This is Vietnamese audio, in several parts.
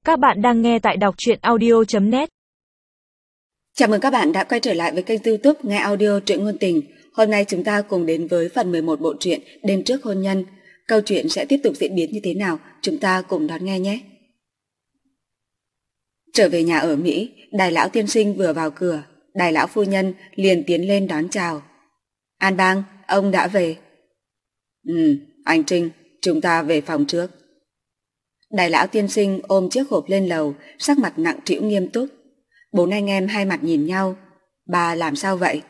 Các bạn đang nghe tại đọc truyện audio.net. Chào mừng các bạn đã quay trở lại với kênh YouTube Nghe Audio Truyện Ngôn Tình. Hôm nay chúng ta cùng đến với phần 11 bộ truyện Đêm Trước Hôn Nhân. Câu chuyện sẽ tiếp tục diễn biến như thế nào, chúng ta cùng đón nghe nhé. Trở về nhà ở Mỹ, Đài lão tiên sinh vừa vào cửa, Đài lão phu nhân liền tiến lên đón chào. An Bang, ông đã về. Anh Trinh, chúng ta về phòng trước. Đài lão tiên sinh ôm chiếc hộp lên lầu, sắc mặt nặng trĩu nghiêm túc. Bốn anh em hai mặt nhìn nhau. Bà làm sao vậy?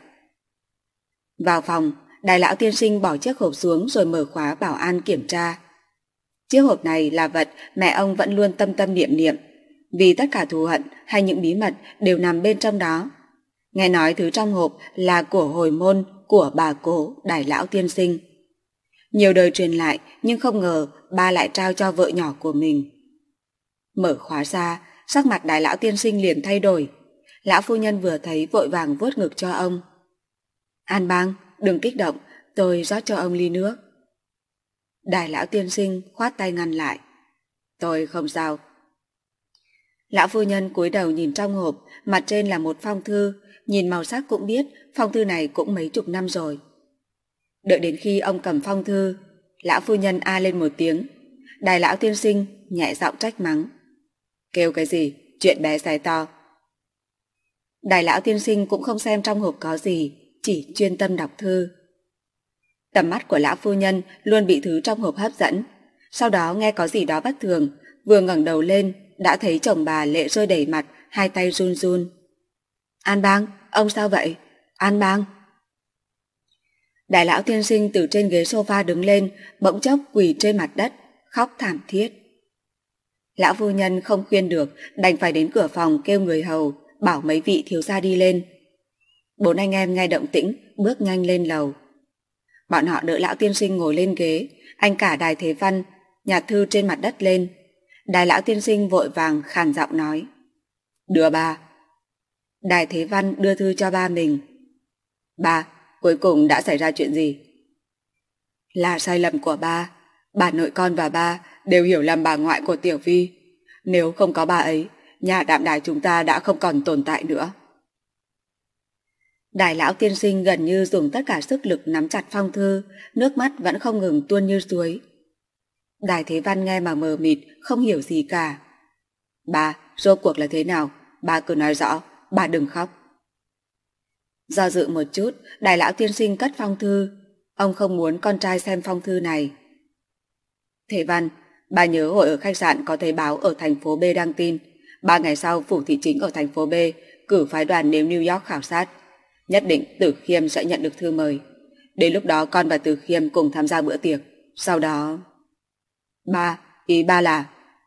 Vào phòng, Đài lão tiên sinh bỏ chiếc hộp xuống rồi mở khóa bảo an kiểm tra. Chiếc hộp này là vật mẹ ông vẫn luôn tâm tâm niệm niệm, vì tất cả thù hận hay những bí mật đều nằm bên trong đó. Nghe nói thứ trong hộp là của hồi môn của bà cố Đài lão tiên sinh. Nhiều đời truyền lại, nhưng không ngờ ba lại trao cho vợ nhỏ của mình. Mở khóa ra, sắc mặt Đài lão tiên sinh liền thay đổi. Lão phu nhân vừa thấy vội vàng vuốt ngực cho ông. An Bang, đừng kích động, tôi rót cho ông ly nước. Đài lão tiên sinh khoát tay ngăn lại. Tôi không sao. Lão phu nhân cúi đầu nhìn trong hộp, mặt trên là một phong thư, nhìn màu sắc cũng biết phong thư này cũng mấy chục năm rồi. Đợi đến khi ông cầm phong thư, lão phu nhân a lên một tiếng. Đài lão tiên sinh nhẹ giọng trách mắng. Kêu cái gì, chuyện bé xé to. Đài lão tiên sinh cũng không xem trong hộp có gì, chỉ chuyên tâm đọc thư. Tầm mắt của lão phu nhân luôn bị thứ trong hộp hấp dẫn. Sau đó nghe có gì đó bất thường, vừa ngẩng đầu lên đã thấy chồng bà lệ rơi đầy mặt, hai tay run run. An Bang, ông sao vậy? An Bang. Đại lão tiên sinh từ trên ghế sofa đứng lên, bỗng chốc quỳ trên mặt đất, khóc thảm thiết. Lão phu nhân không khuyên được, đành phải đến cửa phòng kêu người hầu, bảo mấy vị thiếu gia đi lên. Bốn anh em nghe động tĩnh, bước nhanh lên lầu. Bọn họ đỡ lão tiên sinh ngồi lên ghế, anh cả Đài Thế Văn nhặt thư trên mặt đất lên. Đài lão tiên sinh vội vàng khàn giọng nói. Đưa ba. Đài Thế Văn đưa thư cho ba mình. Ba, cuối cùng đã xảy ra chuyện gì? Là sai lầm của ba. Bà nội con và ba đều hiểu lầm bà ngoại của Tiểu Vi. Nếu không có bà ấy, nhà Đạm Đài chúng ta đã không còn tồn tại nữa. Đài lão tiên sinh gần như dùng tất cả sức lực nắm chặt phong thư, nước mắt vẫn không ngừng tuôn như suối. Đài Thế Văn nghe mà mờ mịt, không hiểu gì cả. Ba, rốt cuộc là thế nào? Ba cứ nói rõ, ba đừng khóc. Do dự một chút, Đài lão tiên sinh cất phong thư. Ông không muốn con trai xem phong thư này. Thế Văn, bà nhớ hồi ở khách sạn có thấy báo ở thành phố B đăng tin 3 ngày sau phủ thị chính ở thành phố B cử phái đoàn đến New York khảo sát. Nhất định Tử Khiêm sẽ nhận được thư mời. Đến lúc đó con và Tử Khiêm cùng tham gia bữa tiệc. Sau đó... Ba, ý ba là...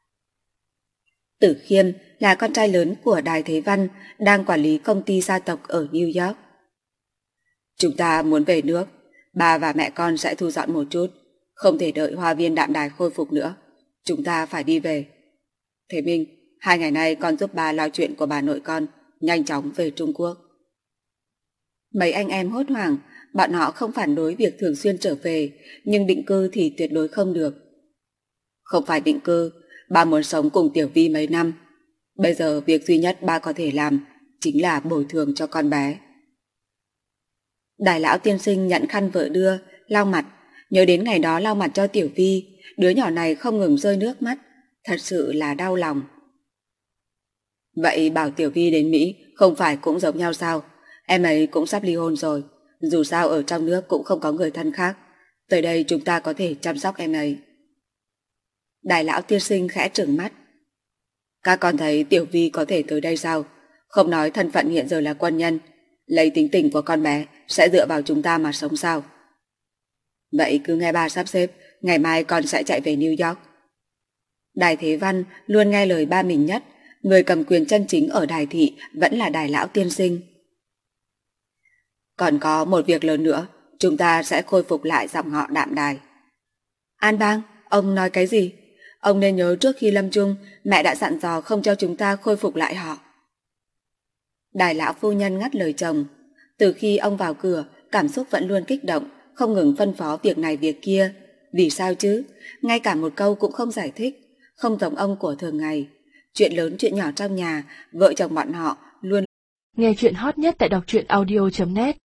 Tử Khiêm là con trai lớn của Đài Thế Văn, đang quản lý công ty gia tộc ở New York. Chúng ta muốn về nước, ba và mẹ con sẽ thu dọn một chút. Không thể đợi hoa viên Đạm Đài khôi phục nữa. Chúng ta phải đi về. Thế Minh, 2 ngày nay con giúp ba lo chuyện của bà nội con, nhanh chóng về Trung Quốc. Mấy anh em hốt hoảng, bọn họ không phản đối việc thường xuyên trở về, nhưng định cư thì tuyệt đối không được. Không phải định cư, ba muốn sống cùng Tiểu Vi mấy năm. Bây giờ việc duy nhất ba có thể làm chính là bồi thường cho con bé. Đài lão tiên sinh nhận khăn vợ đưa, lau mặt, nhớ đến ngày đó lau mặt cho Tiểu Vi, đứa nhỏ này không ngừng rơi nước mắt, thật sự là đau lòng. Vậy bảo Tiểu Vi đến Mỹ không phải cũng giống nhau sao? Em ấy cũng sắp ly hôn rồi, dù sao ở trong nước cũng không có người thân khác, tới đây chúng ta có thể chăm sóc em ấy. Đài lão tiên sinh khẽ trừng mắt. Các con thấy Tiểu Vi có thể tới đây sao? Không nói thân phận hiện giờ là quân nhân, lấy tính tình của con bé sẽ dựa vào chúng ta mà sống sao? Vậy cứ nghe ba sắp xếp, ngày mai con sẽ chạy về New York. Đài Thế Văn luôn nghe lời ba mình nhất, người cầm quyền chân chính ở Đài thị vẫn là Đài lão tiên sinh. Còn có một việc lớn nữa, chúng ta sẽ khôi phục lại dòng họ Đạm Đài. An Bang, ông nói cái gì? Ông nên nhớ trước khi lâm chung, mẹ đã dặn dò không cho chúng ta khôi phục lại họ. Đài lão phu nhân ngắt lời chồng. Từ khi ông vào cửa, cảm xúc vẫn luôn kích động, không ngừng phân phó việc này việc kia. Vì sao chứ? Ngay cả một câu cũng không giải thích, không giống ông của thường ngày. Chuyện lớn chuyện nhỏ trong nhà, vợ chồng bọn họ luôn. Nghe chuyện hot nhất tại đọc truyện audio.net